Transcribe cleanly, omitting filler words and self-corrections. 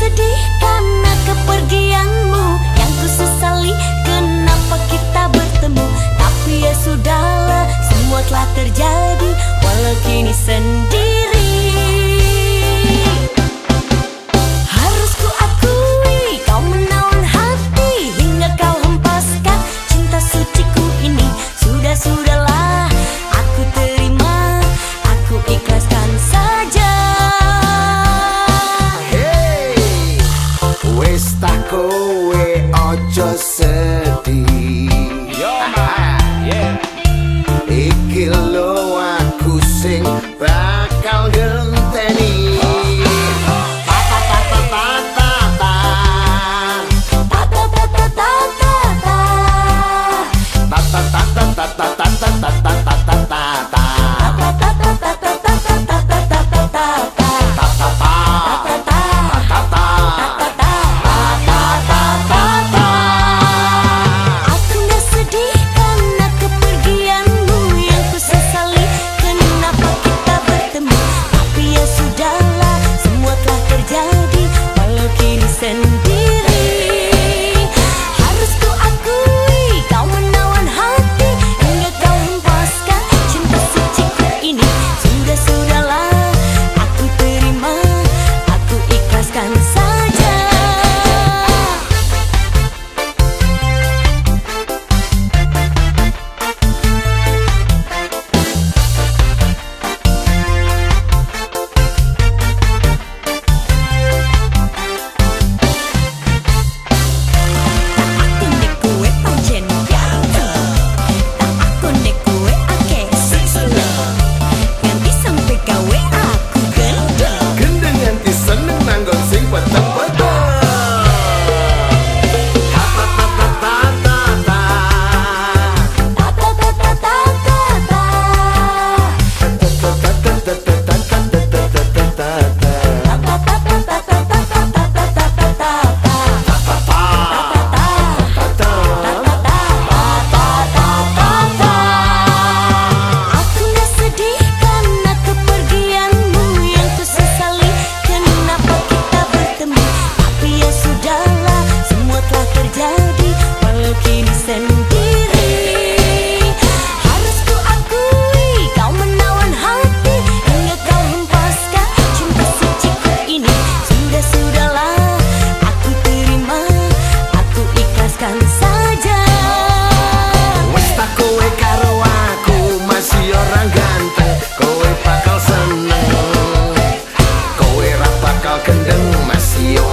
sedih karena kepergianmu, yang ku sesali kenapa kita bertemu. Tapi ya sudahlah, semua telah terjadi, walau kini sendiri. Harus ku akui, kau menawan hati hingga kau hempaskan cinta suciku ini. Sudahlah, aku terima, aku ikhlaskan saja. Wis tak kowe ojo sedih. Iki lho aku sing bakal genteni. Masih